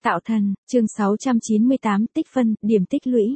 Tạo thần, chương 698 tích phân, điểm tích lũy.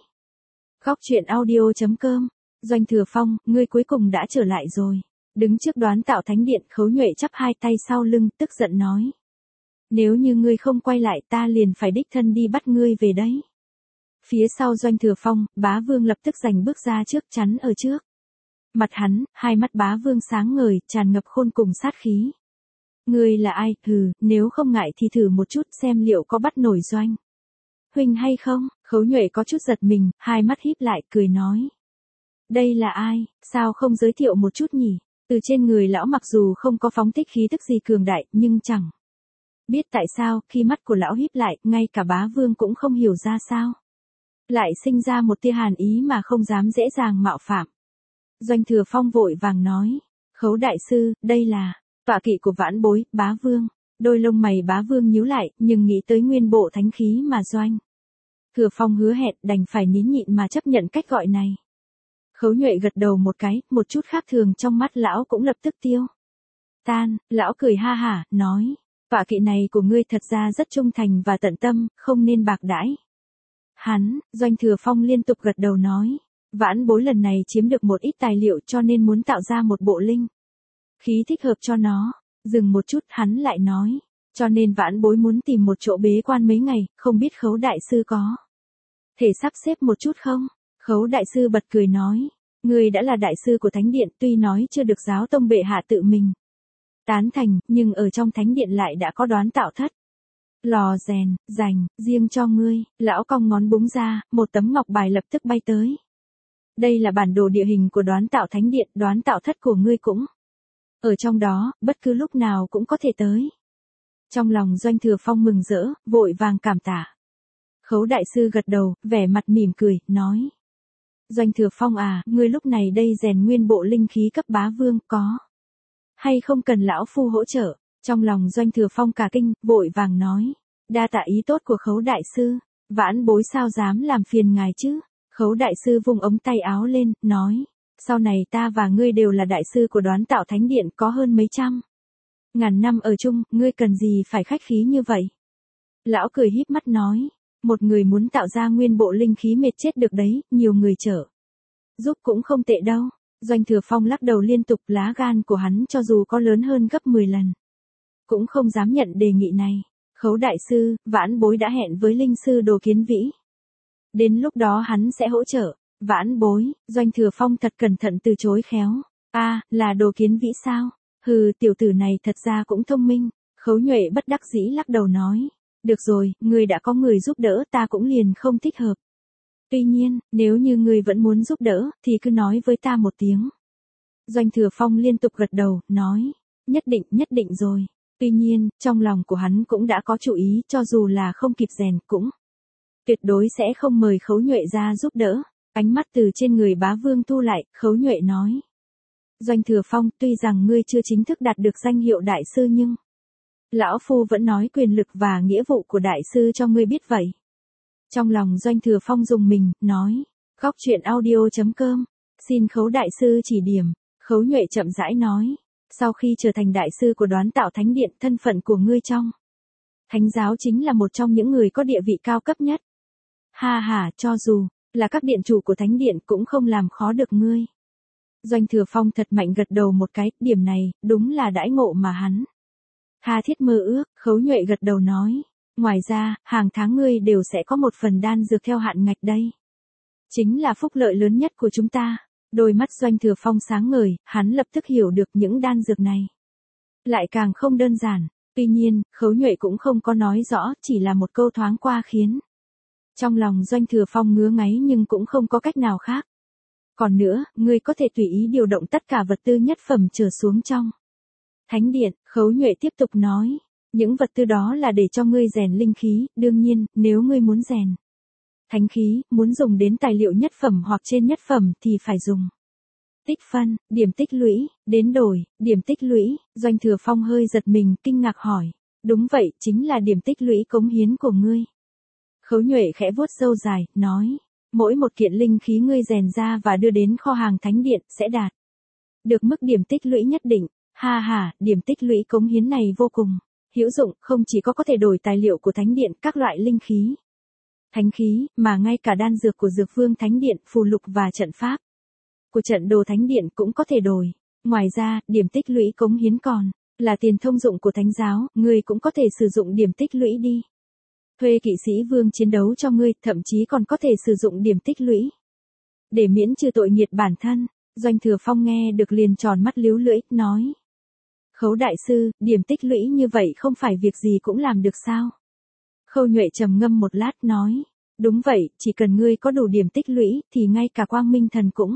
Góc truyện audio.com. Doanh Thừa Phong, ngươi cuối cùng đã trở lại rồi. Đứng trước Đoán Tạo Thánh Điện, Khấu Nhuệ chắp hai tay sau lưng, tức giận nói. Nếu như ngươi không quay lại ta liền phải đích thân đi bắt ngươi về đấy. Phía sau Doanh Thừa Phong, Bá Vương lập tức giành bước ra trước chắn ở trước. Mặt hắn, hai mắt Bá Vương sáng ngời, tràn ngập khôn cùng sát khí. Ngươi là ai, nếu không ngại thì thử một chút xem liệu có bắt nổi Doanh huynh hay không. Khấu Nhuệ có chút giật mình, hai mắt híp lại, cười nói. Đây là ai, sao không giới thiệu một chút nhỉ? Từ trên người lão mặc dù không có phóng thích khí tức gì cường đại, nhưng chẳng biết tại sao, khi mắt của lão híp lại, ngay cả Bá Vương cũng không hiểu ra sao. Lại sinh ra một tia hàn ý mà không dám dễ dàng mạo phạm. Doanh Thừa Phong vội vàng nói. Khấu đại sư, đây là tọa kỵ của vãn bối, Bá Vương. Đôi lông mày Bá Vương nhíu lại, nhưng nghĩ tới nguyên bộ thánh khí mà Doanh Thừa Phong hứa hẹn, đành phải nín nhịn mà chấp nhận cách gọi này. Khấu Nhuệ gật đầu một cái, một chút khác thường trong mắt lão cũng lập tức tiêu tan. Lão cười ha hả, nói. Tọa kỵ này của ngươi thật ra rất trung thành và tận tâm, không nên bạc đãi hắn. Doanh Thừa Phong liên tục gật đầu nói. Vãn bối lần này chiếm được một ít tài liệu cho nên muốn tạo ra một bộ linh khí thích hợp cho nó. Dừng một chút hắn lại nói. Cho nên vãn bối muốn tìm một chỗ bế quan mấy ngày, không biết Khấu đại sư có thể sắp xếp một chút không? Khấu đại sư bật cười nói. Người đã là đại sư của Thánh Điện, tuy nói chưa được giáo tông bệ hạ tự mình tán thành, nhưng ở trong Thánh Điện lại đã có Đoán Tạo thất. Lò rèn, dành, riêng cho ngươi. Lão cong ngón búng ra, một tấm ngọc bài lập tức bay tới. Đây là bản đồ địa hình của Đoán Tạo Thánh Điện, Đoán Tạo thất của ngươi cũng ở trong đó, bất cứ lúc nào cũng có thể tới. Trong lòng Doanh Thừa Phong mừng rỡ, vội vàng cảm tạ. Khấu đại sư gật đầu, vẻ mặt mỉm cười, nói. Doanh Thừa Phong à, ngươi lúc này đây rèn nguyên bộ linh khí cấp Bá Vương, có hay không cần lão phu hỗ trợ? Trong lòng Doanh Thừa Phong cả kinh, vội vàng nói. Đa tạ ý tốt của Khấu đại sư, vãn bối sao dám làm phiền ngài chứ? Khấu đại sư vung ống tay áo lên, nói. Sau này ta và ngươi đều là đại sư của Đoán Tạo Thánh Điện, có hơn mấy trăm ngàn năm ở chung, ngươi cần gì phải khách khí như vậy? Lão cười híp mắt nói. Một người muốn tạo ra nguyên bộ linh khí mệt chết được đấy, nhiều người trợ giúp cũng không tệ đâu. Doanh Thừa Phong lắc đầu liên tục, lá gan của hắn cho dù có lớn hơn gấp 10 lần. Cũng không dám nhận đề nghị này. Khấu đại sư, vãn bối đã hẹn với linh sư Đồ Kiến Vĩ. Đến lúc đó hắn sẽ hỗ trợ. Vãn bối, Doanh Thừa Phong thật cẩn thận từ chối khéo. Là Đồ Kiến Vĩ sao? Tiểu tử này thật ra cũng thông minh. Khấu Nhuệ bất đắc dĩ lắc đầu nói. Được rồi, ngươi đã có người giúp đỡ, ta cũng liền không thích hợp. Tuy nhiên, nếu như ngươi vẫn muốn giúp đỡ, thì cứ nói với ta một tiếng. Doanh Thừa Phong liên tục gật đầu, nói. Nhất định rồi. Tuy nhiên, trong lòng của hắn cũng đã có chủ ý, cho dù là không kịp rèn, cũng tuyệt đối sẽ không mời Khấu Nhuệ ra giúp đỡ. Ánh mắt từ trên người Bá Vương thu lại, Khấu Nhuệ nói. Doanh Thừa Phong, tuy rằng ngươi chưa chính thức đạt được danh hiệu đại sư nhưng lão phu vẫn nói quyền lực và nghĩa vụ của đại sư cho ngươi biết vậy. Trong lòng Doanh Thừa Phong dùng mình, nói. Góc truyện audio.com. Xin Khấu đại sư chỉ điểm. Khấu Nhuệ chậm rãi nói. Sau khi trở thành đại sư của Đoán Tạo Thánh Điện, thân phận của ngươi trong Thánh giáo chính là một trong những người có địa vị cao cấp nhất. Cho dù là các điện chủ của Thánh Điện cũng không làm khó được ngươi. Doanh Thừa Phong thật mạnh gật đầu một cái, điểm này, đúng là đãi ngộ mà hắn tha thiết mơ ước. Khấu Nhuệ gật đầu nói. Ngoài ra, hàng tháng ngươi đều sẽ có một phần đan dược theo hạn ngạch đây. Chính là phúc lợi lớn nhất của chúng ta. Đôi mắt Doanh Thừa Phong sáng ngời, hắn lập tức hiểu được những đan dược này lại càng không đơn giản. Tuy nhiên, Khấu Nhuệ cũng không có nói rõ, chỉ là một câu thoáng qua khiến trong lòng Doanh Thừa Phong ngứa ngáy nhưng cũng không có cách nào khác. Còn nữa, ngươi có thể tùy ý điều động tất cả vật tư nhất phẩm trở xuống trong Thánh Điện. Khấu Nhuệ tiếp tục nói. Những vật tư đó là để cho ngươi rèn linh khí, đương nhiên, nếu ngươi muốn rèn thánh khí, muốn dùng đến tài liệu nhất phẩm hoặc trên nhất phẩm thì phải dùng tích phân, điểm tích lũy, đến đổi, điểm tích lũy. Doanh Thừa Phong hơi giật mình, kinh ngạc hỏi. Đúng vậy, chính là điểm tích lũy cống hiến của ngươi. Khấu Nhuệ khẽ vuốt râu dài, nói. Mỗi một kiện linh khí ngươi rèn ra và đưa đến kho hàng Thánh Điện sẽ đạt được mức điểm tích lũy nhất định. Điểm tích lũy cống hiến này vô cùng Hữu dụng, không chỉ có thể đổi tài liệu của thánh điện, các loại linh khí, thánh khí, mà ngay cả đan dược của Dược Vương Thánh Điện, phù lục và trận pháp của trận đồ thánh điện cũng có thể đổi. Ngoài ra, điểm tích lũy cống hiến còn là tiền thông dụng của thánh giáo, ngươi cũng có thể sử dụng điểm tích lũy đi. Thuê kỵ sĩ vương chiến đấu cho ngươi, thậm chí còn có thể sử dụng điểm tích lũy để miễn trừ tội nghiệt bản thân. Doanh Thừa Phong nghe được liền tròn mắt líu lưỡi, nói. Khấu đại sư, điểm tích lũy như vậy không phải việc gì cũng làm được sao? Khâu Nhuệ trầm ngâm một lát nói. Đúng vậy, chỉ cần ngươi có đủ điểm tích lũy, thì ngay cả Quang Minh Thần cũng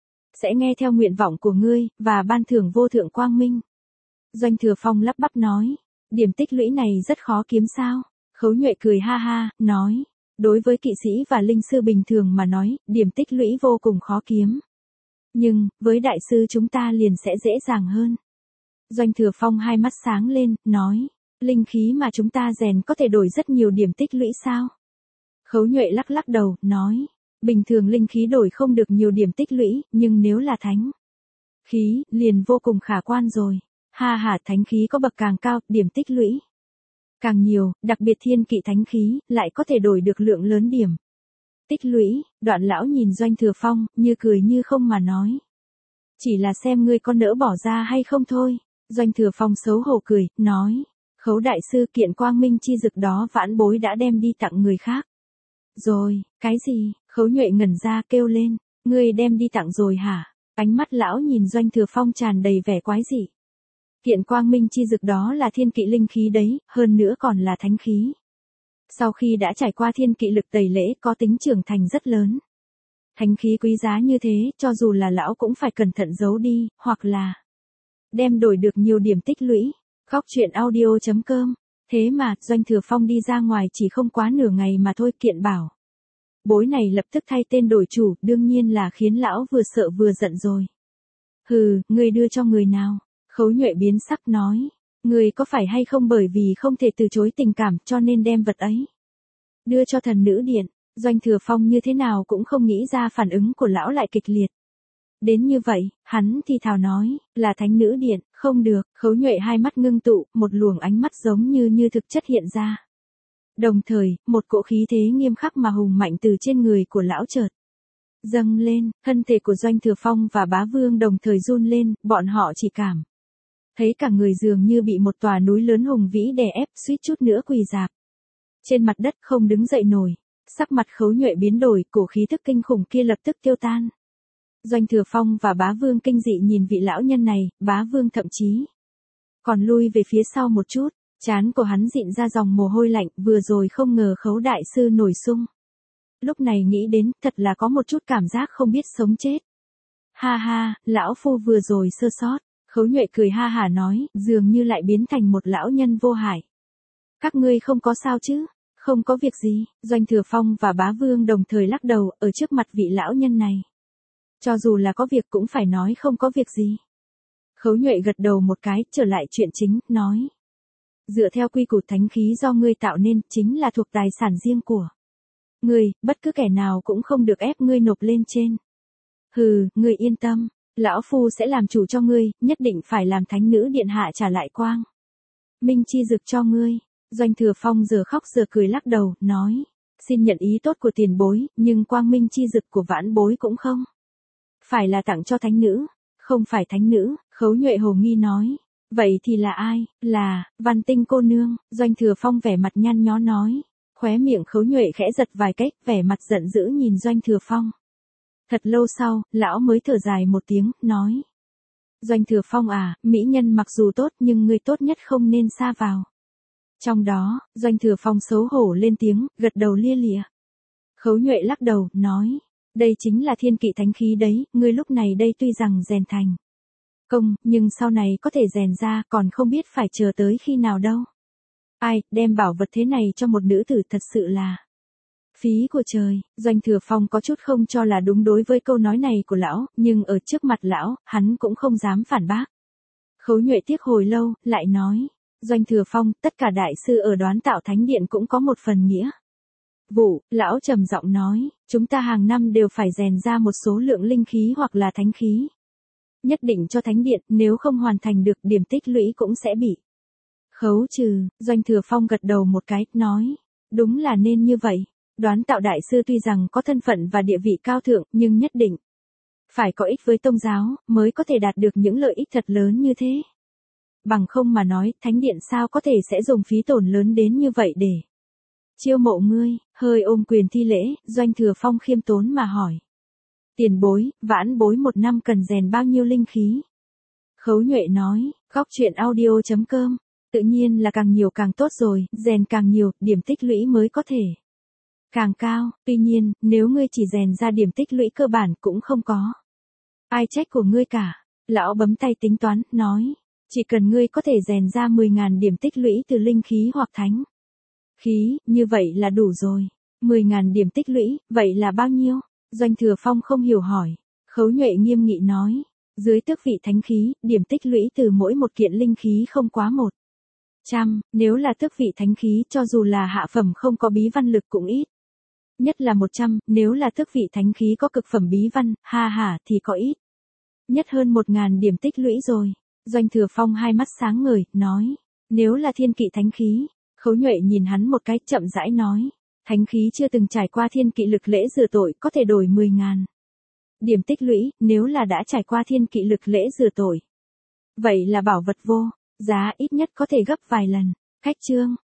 sẽ nghe theo nguyện vọng của ngươi, và ban thưởng vô thượng quang minh. Doanh Thừa Phong lắp bắp nói. Điểm tích lũy này rất khó kiếm sao? Khấu Nhuệ cười ha ha, nói. Đối với kỵ sĩ và linh sư bình thường mà nói, điểm tích lũy vô cùng khó kiếm. Nhưng, với đại sư chúng ta liền sẽ dễ dàng hơn. Doanh Thừa Phong hai mắt sáng lên, nói. Linh khí mà chúng ta rèn có thể đổi rất nhiều điểm tích lũy sao? Khấu Nhuệ lắc lắc đầu, nói. Bình thường linh khí đổi không được nhiều điểm tích lũy, nhưng nếu là thánh khí, liền vô cùng khả quan rồi. Ha ha, thánh khí có bậc càng cao, điểm tích lũy càng nhiều, đặc biệt thiên kỵ thánh khí, lại có thể đổi được lượng lớn điểm tích lũy. Đoạn lão nhìn Doanh Thừa Phong, như cười như không mà nói. Chỉ là xem ngươi có nỡ bỏ ra hay không thôi. Doanh Thừa Phong xấu hổ cười, nói. Khấu đại sư, kiện quang minh chi dực đó vãn bối đã đem đi tặng người khác. Rồi, cái gì? Khấu Nhuệ ngẩn ra kêu lên. Ngươi đem đi tặng rồi hả? Ánh mắt lão nhìn Doanh Thừa Phong tràn đầy vẻ quái dị. Kiện quang minh chi dực đó là thiên kỵ linh khí đấy, hơn nữa còn là thánh khí. Sau khi đã trải qua thiên kỵ lực tẩy lễ, có tính trưởng thành rất lớn. Thánh khí quý giá như thế, cho dù là lão cũng phải cẩn thận giấu đi, hoặc là đem đổi được nhiều điểm tích lũy. Góc truyện audio.com. Thế mà, Doanh Thừa Phong đi ra ngoài chỉ không quá nửa ngày mà thôi, kiện bảo bối này lập tức thay tên đổi chủ, đương nhiên là khiến lão vừa sợ vừa giận rồi. Hừ, ngươi đưa cho người nào? Khấu Nhuệ biến sắc nói. Ngươi có phải hay không bởi vì không thể từ chối tình cảm cho nên đem vật ấy đưa cho thần nữ điện? Doanh Thừa Phong như thế nào cũng không nghĩ ra phản ứng của lão lại kịch liệt đến như vậy, hắn thì thào nói, là thánh nữ điện, không được. Khấu Nhuệ hai mắt ngưng tụ, một luồng ánh mắt giống như thực chất hiện ra. Đồng thời, một cỗ khí thế nghiêm khắc mà hùng mạnh từ trên người của lão chợt dâng lên. Thân thể của Doanh Thừa Phong và Bá Vương đồng thời run lên, bọn họ chỉ cảm thấy cả người dường như bị một tòa núi lớn hùng vĩ đè ép, suýt chút nữa quỳ rạp trên mặt đất không đứng dậy nổi. Sắc mặt Khấu Nhuệ biến đổi, cổ khí thức kinh khủng kia lập tức tiêu tan. Doanh Thừa Phong và Bá Vương kinh dị nhìn vị lão nhân này, Bá Vương thậm chí còn lui về phía sau một chút, trán của hắn dịn ra dòng mồ hôi lạnh, vừa rồi không ngờ Khấu đại sư nổi sung. Lúc này nghĩ đến, thật là có một chút cảm giác không biết sống chết. Ha ha, lão phu vừa rồi sơ sót. Khấu Nhuệ cười ha hả nói, dường như lại biến thành một lão nhân vô hại. Các ngươi không có sao chứ? Không có việc gì. Doanh Thừa Phong và Bá Vương đồng thời lắc đầu, ở trước mặt vị lão nhân này. Cho dù là có việc cũng phải nói không có việc gì. Khấu Nhuệ gật đầu một cái, trở lại chuyện chính, nói. Dựa theo quy củ thánh khí do ngươi tạo nên, chính là thuộc tài sản riêng của ngươi, bất cứ kẻ nào cũng không được ép ngươi nộp lên trên. Hừ, ngươi yên tâm, lão phu sẽ làm chủ cho ngươi, nhất định phải làm thánh nữ điện hạ trả lại quang minh chi dực cho ngươi. Doanh Thừa Phong giờ khóc giờ cười lắc đầu, nói. Xin nhận ý tốt của tiền bối, nhưng quang minh chi dực của vãn bối cũng không phải là tặng cho thánh nữ. Không phải thánh nữ. Khấu Nhuệ hồ nghi nói. Vậy thì là ai? Là Văn Tinh cô nương. Doanh Thừa Phong vẻ mặt nhăn nhó nói. Khóe miệng Khấu Nhuệ khẽ giật vài cách, vẻ mặt giận dữ nhìn Doanh Thừa Phong. Thật lâu sau, lão mới thở dài một tiếng, nói. Doanh Thừa Phong à, mỹ nhân mặc dù tốt nhưng người tốt nhất không nên xa vào. Trong đó, Doanh Thừa Phong xấu hổ lên tiếng, gật đầu lia lịa. Khấu Nhuệ lắc đầu, nói. Đây chính là thiên kỵ thánh khí đấy, ngươi lúc này đây tuy rằng rèn thành công, nhưng sau này có thể rèn ra, còn không biết phải chờ tới khi nào đâu. Ai, đem bảo vật thế này cho một nữ tử thật sự là phí của trời. Doanh Thừa Phong có chút không cho là đúng đối với câu nói này của lão, nhưng ở trước mặt lão, hắn cũng không dám phản bác. Khấu Nhuệ tiếc hồi lâu, lại nói. Doanh Thừa Phong, tất cả đại sư ở Đoán Tạo Thánh Điện cũng có một phần nghĩa vụ. Lão trầm giọng nói, chúng ta hàng năm đều phải rèn ra một số lượng linh khí hoặc là thánh khí nhất định cho Thánh Điện, nếu không hoàn thành được điểm tích lũy cũng sẽ bị Khấu trừ, Doanh Thừa Phong gật đầu một cái, nói. Đúng là nên như vậy. Đoán tạo đại sư tuy rằng có thân phận và địa vị cao thượng, nhưng nhất định phải có ích với tông giáo, mới có thể đạt được những lợi ích thật lớn như thế. Bằng không mà nói, thánh điện sao có thể sẽ dùng phí tổn lớn đến như vậy để chiêu mộ ngươi. Hơi ôm quyền thi lễ, Doanh Thừa Phong khiêm tốn mà hỏi. Tiền bối, vãn bối một năm cần rèn bao nhiêu linh khí? Khấu Nhuệ nói, góc truyện audio.com, tự nhiên là càng nhiều càng tốt rồi, rèn càng nhiều, điểm tích lũy mới có thể càng cao. Tuy nhiên, nếu ngươi chỉ rèn ra điểm tích lũy cơ bản cũng không có ai trách của ngươi cả. Lão bấm tay tính toán, nói, chỉ cần ngươi có thể rèn ra 10.000 điểm tích lũy từ linh khí hoặc thánh khí, như vậy là đủ rồi. 10.000 điểm tích lũy, vậy là bao nhiêu? Doanh Thừa Phong không hiểu hỏi. Khấu Nhuệ nghiêm nghị nói, dưới tước vị thánh khí, điểm tích lũy từ mỗi một kiện linh khí không quá 100, nếu là tước vị thánh khí cho dù là hạ phẩm không có bí văn lực cũng ít. Nhất là 100, nếu là tước vị thánh khí có cực phẩm bí văn, thì có ít. Nhất hơn 1.000 điểm tích lũy rồi. Doanh Thừa Phong hai mắt sáng ngời, nói, nếu là thiên kỵ thánh khí. Khấu Nhuệ nhìn hắn một cái, chậm rãi nói, thánh khí chưa từng trải qua thiên kỵ lực lễ rửa tội có thể đổi 10.000 điểm tích lũy, nếu là đã trải qua thiên kỵ lực lễ rửa tội. Vậy là bảo vật vô giá, ít nhất có thể gấp vài lần. Khách chương.